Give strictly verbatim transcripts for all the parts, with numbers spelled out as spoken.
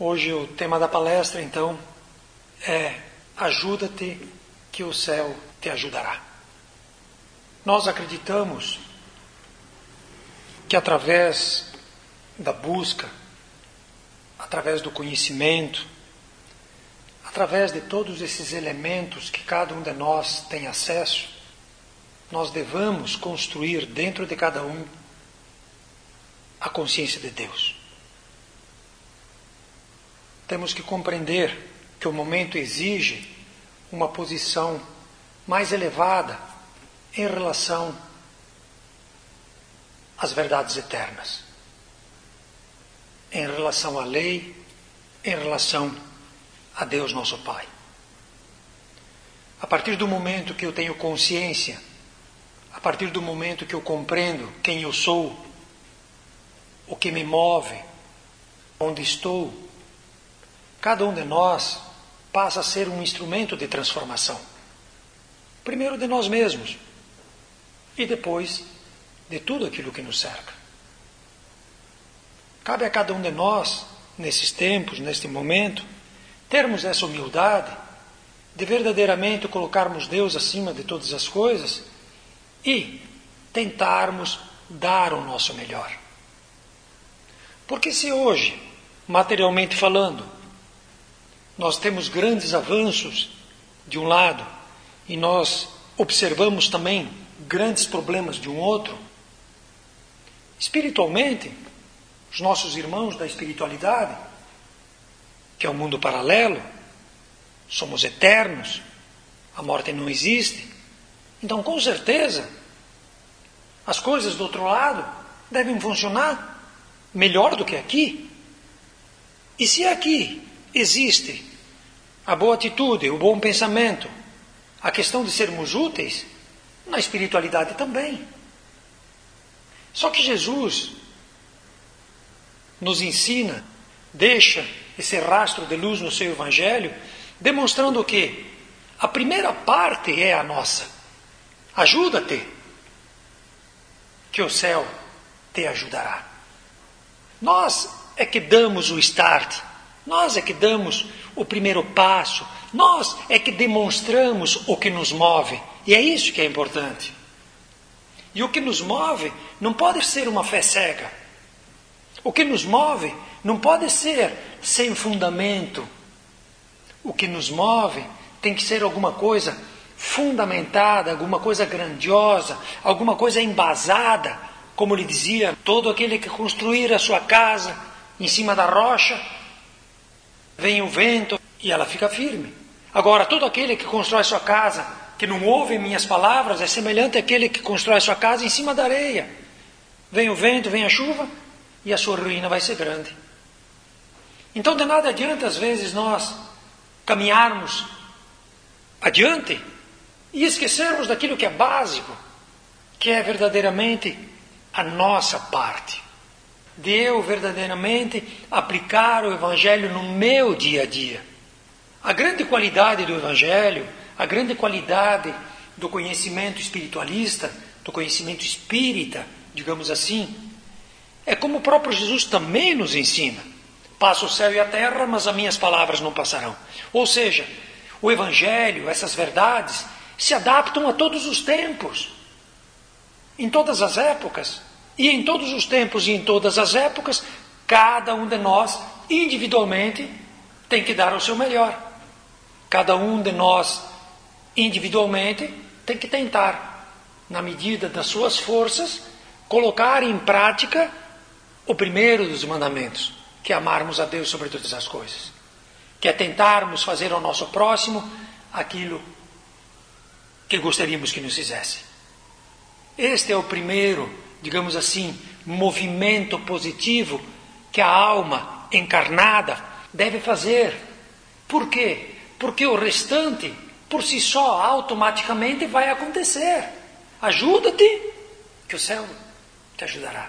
Hoje o tema da palestra, então, é ajuda-te que o céu te ajudará. Nós acreditamos que através da busca, através do conhecimento, através de todos esses elementos que cada um de nós tem acesso, nós devamos construir dentro de cada um a consciência de Deus. Temos que compreender que o momento exige uma posição mais elevada em relação às verdades eternas, em relação à lei, em relação a Deus nosso Pai. A partir do momento que eu tenho consciência, a partir do momento que eu compreendo quem eu sou, o que me move, onde estou, cada um de nós passa a ser um instrumento de transformação. Primeiro de nós mesmos e depois de tudo aquilo que nos cerca. Cabe a cada um de nós, nesses tempos, neste momento, termos essa humildade de verdadeiramente colocarmos Deus acima de todas as coisas e tentarmos dar o nosso melhor. Porque se hoje, materialmente falando, nós temos grandes avanços de um lado e nós observamos também grandes problemas de um outro, espiritualmente, os nossos irmãos da espiritualidade, que é um mundo paralelo, somos eternos, a morte não existe, então com certeza as coisas do outro lado devem funcionar melhor do que aqui. E se aqui existe a boa atitude, o bom pensamento, a questão de sermos úteis, na espiritualidade também. Só que Jesus nos ensina, deixa esse rastro de luz no seu Evangelho, demonstrando que a primeira parte é a nossa. Ajuda-te, que o céu te ajudará. Nós é que damos o start, nós é que damos o primeiro passo, nós é que demonstramos o que nos move, e é isso que é importante. E o que nos move não pode ser uma fé cega. O que nos move não pode ser sem fundamento. O que nos move tem que ser alguma coisa fundamentada, alguma coisa grandiosa, alguma coisa embasada. Como lhe dizia, todo aquele que construir a sua casa em cima da rocha, vem o vento e ela fica firme. Agora, todo aquele que constrói sua casa, que não ouve minhas palavras, é semelhante àquele que constrói sua casa em cima da areia. Vem o vento, vem a chuva, e a sua ruína vai ser grande. Então, de nada adianta, às vezes, nós caminharmos adiante e esquecermos daquilo que é básico, que é verdadeiramente a nossa parte. De eu verdadeiramente aplicar o Evangelho no meu dia a dia. A grande qualidade do Evangelho, a grande qualidade do conhecimento espiritualista, do conhecimento espírita, digamos assim, é como o próprio Jesus também nos ensina. Passa o céu e a terra, mas as minhas palavras não passarão. Ou seja, o Evangelho, essas verdades, se adaptam a todos os tempos, em todas as épocas. E em todos os tempos e em todas as épocas, cada um de nós, individualmente, tem que dar o seu melhor. Cada um de nós, individualmente, tem que tentar, na medida das suas forças, colocar em prática o primeiro dos mandamentos, que é amarmos a Deus sobre todas as coisas. Que é tentarmos fazer ao nosso próximo aquilo que gostaríamos que nos fizesse. Este é o primeiro, digamos assim, movimento positivo que a alma encarnada deve fazer. Por quê? Porque o restante, por si só, automaticamente vai acontecer. Ajuda-te, que o céu te ajudará.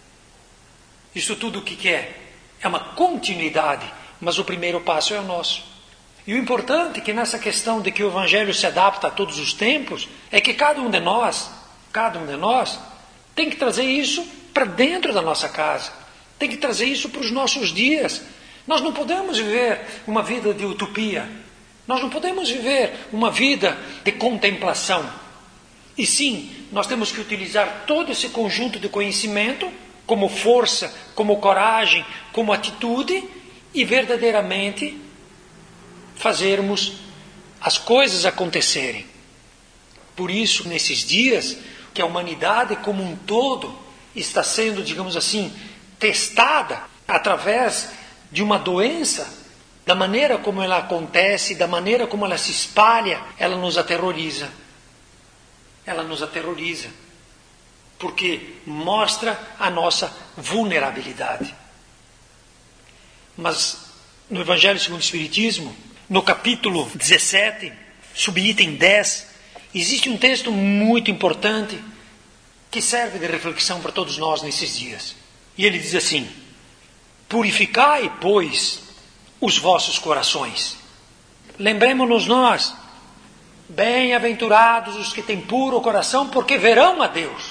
Isso tudo o que é? É uma continuidade, mas o primeiro passo é o nosso. E o importante é que nessa questão de que o Evangelho se adapta a todos os tempos, é que cada um de nós, cada um de nós, tem que trazer isso para dentro da nossa casa. Tem que trazer isso para os nossos dias. Nós não podemos viver uma vida de utopia. Nós não podemos viver uma vida de contemplação. E sim, nós temos que utilizar todo esse conjunto de conhecimento como força, como coragem, como atitude e verdadeiramente fazermos as coisas acontecerem. Por isso, nesses dias, que a humanidade como um todo está sendo, digamos assim, testada através de uma doença, da maneira como ela acontece, da maneira como ela se espalha, ela nos aterroriza. Ela nos aterroriza, porque mostra a nossa vulnerabilidade. Mas no Evangelho segundo o Espiritismo, no capítulo dezessete, subitem dez, existe um texto muito importante que serve de reflexão para todos nós nesses dias. E ele diz assim: purificai, pois, os vossos corações. Lembremos-nos nós, bem-aventurados os que têm puro coração, porque verão a Deus.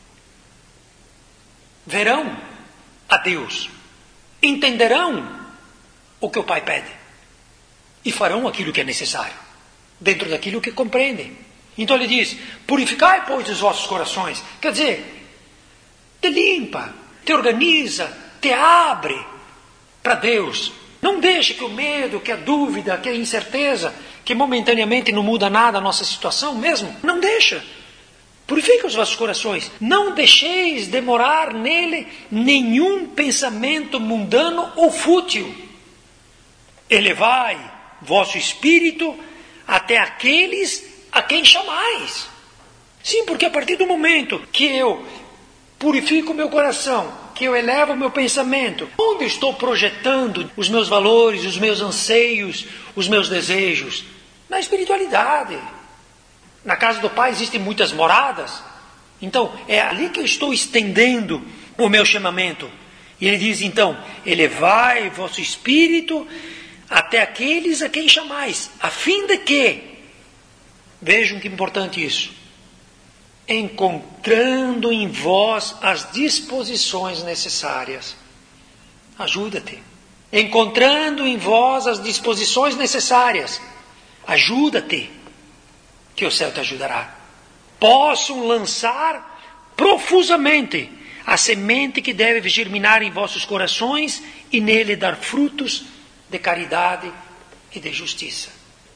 Verão a Deus. Entenderão o que o Pai pede. E farão aquilo que é necessário, dentro daquilo que compreendem. Então ele diz: purificai, pois, os vossos corações. Quer dizer, te limpa, te organiza, te abre para Deus. Não deixe que o medo, que a dúvida, que a incerteza, que momentaneamente não muda nada a nossa situação mesmo, não deixa. Purifica os vossos corações. Não deixeis demorar nele nenhum pensamento mundano ou fútil. Elevai vosso espírito até aqueles a quem chamais. Sim, porque a partir do momento que eu purifico o meu coração, que eu elevo o meu pensamento, onde estou projetando os meus valores, os meus anseios, os meus desejos? Na espiritualidade. Na casa do Pai existem muitas moradas. Então, é ali que eu estou estendendo o meu chamamento. E ele diz então: elevai vosso espírito até aqueles a quem chamais, a fim de que, vejam que importante isso, encontrando em vós as disposições necessárias. Ajuda-te. Encontrando em vós as disposições necessárias. Ajuda-te, que o céu te ajudará. Possam lançar profusamente a semente que deve germinar em vossos corações e nele dar frutos de caridade e de justiça.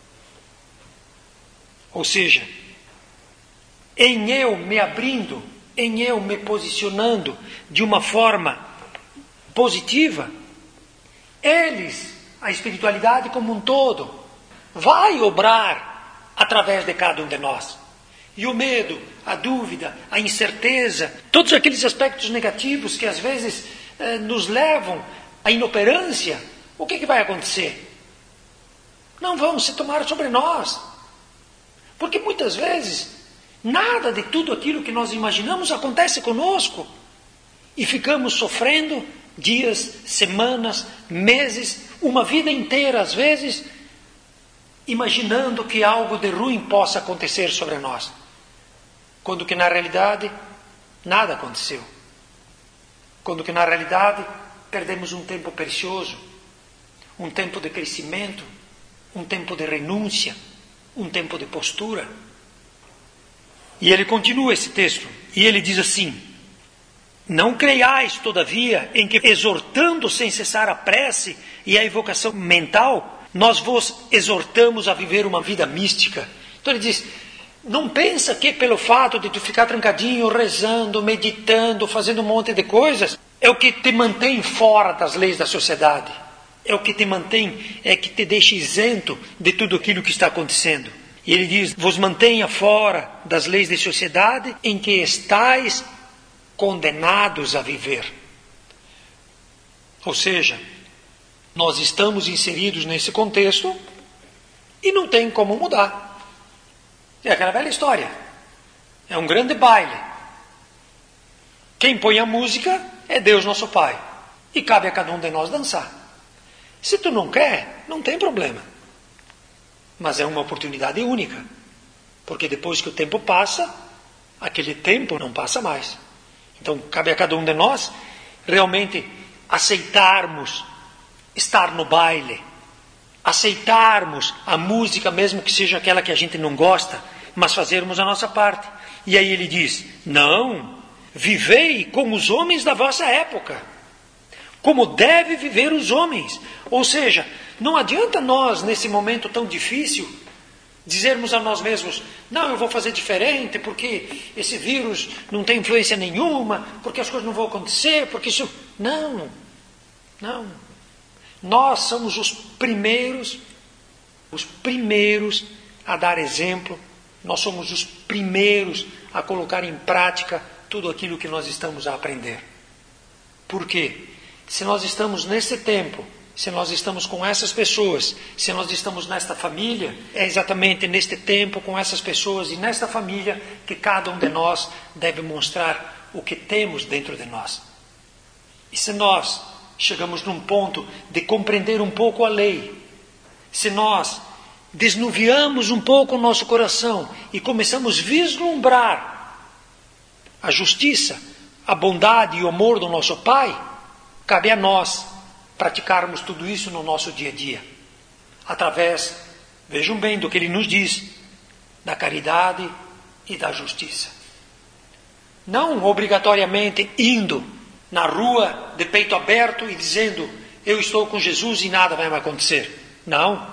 Ou seja, em eu me abrindo, em eu me posicionando de uma forma positiva, eles, a espiritualidade como um todo, vai obrar através de cada um de nós. E o medo, a dúvida, a incerteza, todos aqueles aspectos negativos que às vezes eh, nos levam à inoperância, o que, que vai acontecer? Não vão se tomar sobre nós. Porque muitas vezes, nada de tudo aquilo que nós imaginamos acontece conosco. E ficamos sofrendo dias, semanas, meses, uma vida inteira às vezes, imaginando que algo de ruim possa acontecer sobre nós. Quando que na realidade, nada aconteceu. Quando que na realidade, perdemos um tempo precioso, um tempo de crescimento, um tempo de renúncia, um tempo de postura. E ele continua esse texto, e ele diz assim: não creiais, todavia, em que exortando sem cessar a prece e a evocação mental, nós vos exortamos a viver uma vida mística. Então ele diz, não pensa que pelo fato de tu ficar trancadinho, rezando, meditando, fazendo um monte de coisas, é o que te mantém fora das leis da sociedade. É o que te mantém, é que te deixa isento de tudo aquilo que está acontecendo. E ele diz, vos mantenha fora das leis de sociedade em que estáis condenados a viver. Ou seja, nós estamos inseridos nesse contexto e não tem como mudar. É aquela velha história. É um grande baile. Quem põe a música é Deus nosso Pai. E cabe a cada um de nós dançar. Se tu não quer, não tem problema. Mas é uma oportunidade única. Porque depois que o tempo passa, aquele tempo não passa mais. Então, cabe a cada um de nós realmente aceitarmos estar no baile, aceitarmos a música, mesmo que seja aquela que a gente não gosta, mas fazermos a nossa parte. E aí ele diz, não, vivei como os homens da vossa época, como deve viver os homens. Ou seja, não adianta nós, nesse momento tão difícil, dizermos a nós mesmos, não, eu vou fazer diferente, porque esse vírus não tem influência nenhuma, porque as coisas não vão acontecer, porque isso... Não, não. Nós somos os primeiros, os primeiros a dar exemplo, nós somos os primeiros a colocar em prática tudo aquilo que nós estamos a aprender. Por quê? Se nós estamos nesse tempo, se nós estamos com essas pessoas, se nós estamos nesta família, é exatamente neste tempo, com essas pessoas e nesta família, que cada um de nós deve mostrar o que temos dentro de nós. E se nós chegamos num ponto de compreender um pouco a lei, se nós desnuviamos um pouco o nosso coração e começamos a vislumbrar a justiça, a bondade e o amor do nosso Pai, cabe a nós praticarmos tudo isso no nosso dia a dia, através, vejam bem, do que ele nos diz, da caridade e da justiça. Não obrigatoriamente indo na rua de peito aberto e dizendo, eu estou com Jesus e nada vai me acontecer. Não.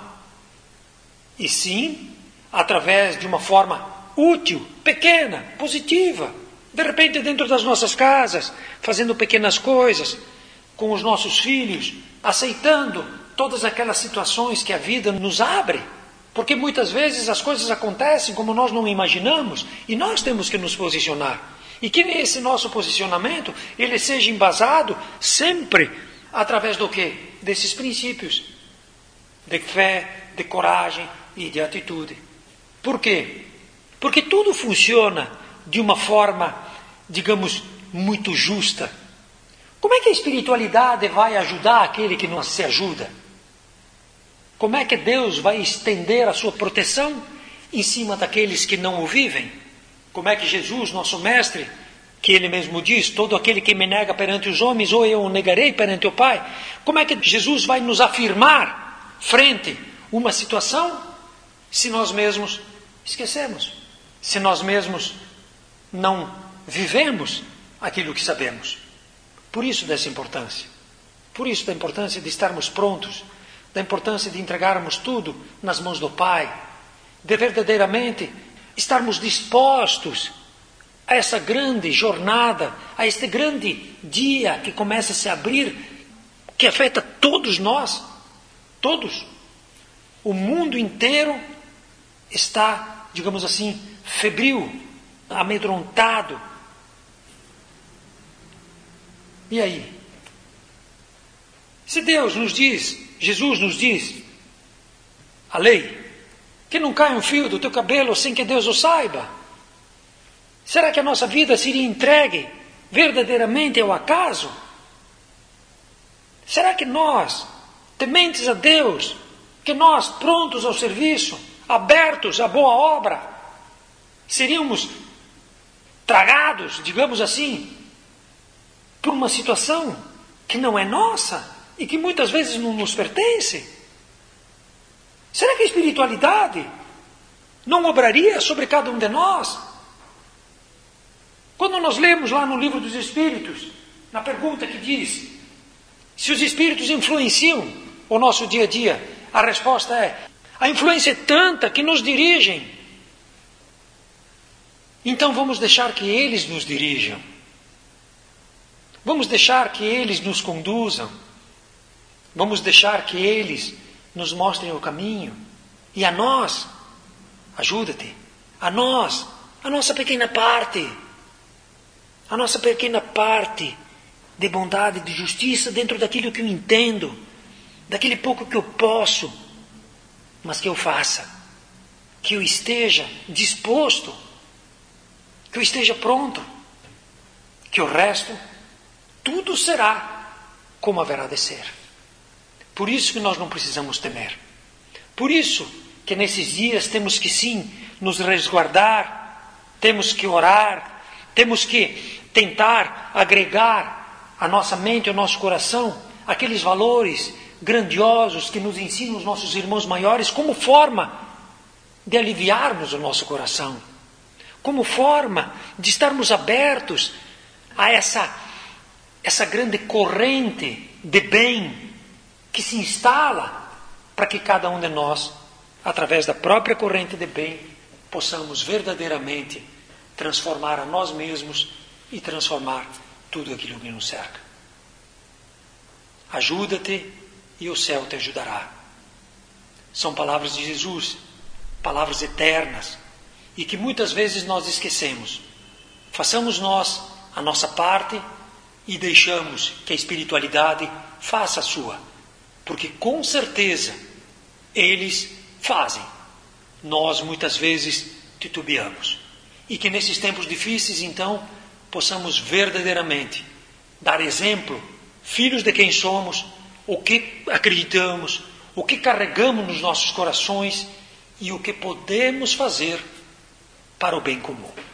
E sim, através de uma forma útil, pequena, positiva, de repente dentro das nossas casas, fazendo pequenas coisas, com os nossos filhos, aceitando todas aquelas situações que a vida nos abre, porque muitas vezes as coisas acontecem como nós não imaginamos, e nós temos que nos posicionar, e que esse nosso posicionamento, ele seja embasado sempre através do quê? Desses princípios, de fé, de coragem e de atitude. Por quê? Porque tudo funciona de uma forma, digamos, muito justa. Como é que a espiritualidade vai ajudar aquele que não se ajuda? Como é que Deus vai estender a sua proteção em cima daqueles que não o vivem? Como é que Jesus, nosso mestre, que ele mesmo diz, todo aquele que me nega perante os homens, ou eu o negarei perante o Pai, como é que Jesus vai nos afirmar frente a uma situação se nós mesmos esquecemos? Se nós mesmos não vivemos aquilo que sabemos? Por isso dessa importância. Por isso da importância de estarmos prontos, da importância de entregarmos tudo nas mãos do Pai, de verdadeiramente estarmos dispostos a essa grande jornada, a este grande dia que começa a se abrir, que afeta todos nós, todos. O mundo inteiro está, digamos assim, febril, amedrontado. E aí? Se Deus nos diz, Jesus nos diz, a lei, que não cai um fio do teu cabelo sem que Deus o saiba, será que a nossa vida seria entregue verdadeiramente ao acaso? Será que nós, tementes a Deus, que nós prontos ao serviço, abertos à boa obra, seríamos tragados, digamos assim, por uma situação que não é nossa e que muitas vezes não nos pertence? Será que a espiritualidade não obraria sobre cada um de nós? Quando nós lemos lá no livro dos Espíritos, na pergunta que diz se os Espíritos influenciam o nosso dia a dia, a resposta é, a influência é tanta que nos dirigem. Então vamos deixar que eles nos dirijam. Vamos deixar que eles nos conduzam. Vamos deixar que eles nos mostrem o caminho. E a nós, ajuda-te, a nós, a nossa pequena parte, a nossa pequena parte de bondade, de justiça dentro daquilo que eu entendo, daquele pouco que eu posso, mas que eu faça, que eu esteja disposto, que eu esteja pronto, que o resto, tudo será como haverá de ser. Por isso que nós não precisamos temer. Por isso que nesses dias temos que sim nos resguardar, temos que orar, temos que tentar agregar à nossa mente, ao nosso coração, aqueles valores grandiosos que nos ensinam os nossos irmãos maiores como forma de aliviarmos o nosso coração, como forma de estarmos abertos a essa, essa grande corrente de bem que se instala para que cada um de nós, através da própria corrente de bem, possamos verdadeiramente transformar a nós mesmos e transformar tudo aquilo que nos cerca. Ajuda-te e o céu te ajudará. São palavras de Jesus, palavras eternas, e que muitas vezes nós esquecemos. Façamos nós a nossa parte e deixamos que a espiritualidade faça a sua, porque com certeza eles fazem. Nós muitas vezes titubeamos. E que nesses tempos difíceis, então, possamos verdadeiramente dar exemplo, filhos de quem somos, o que acreditamos, o que carregamos nos nossos corações e o que podemos fazer para o bem comum.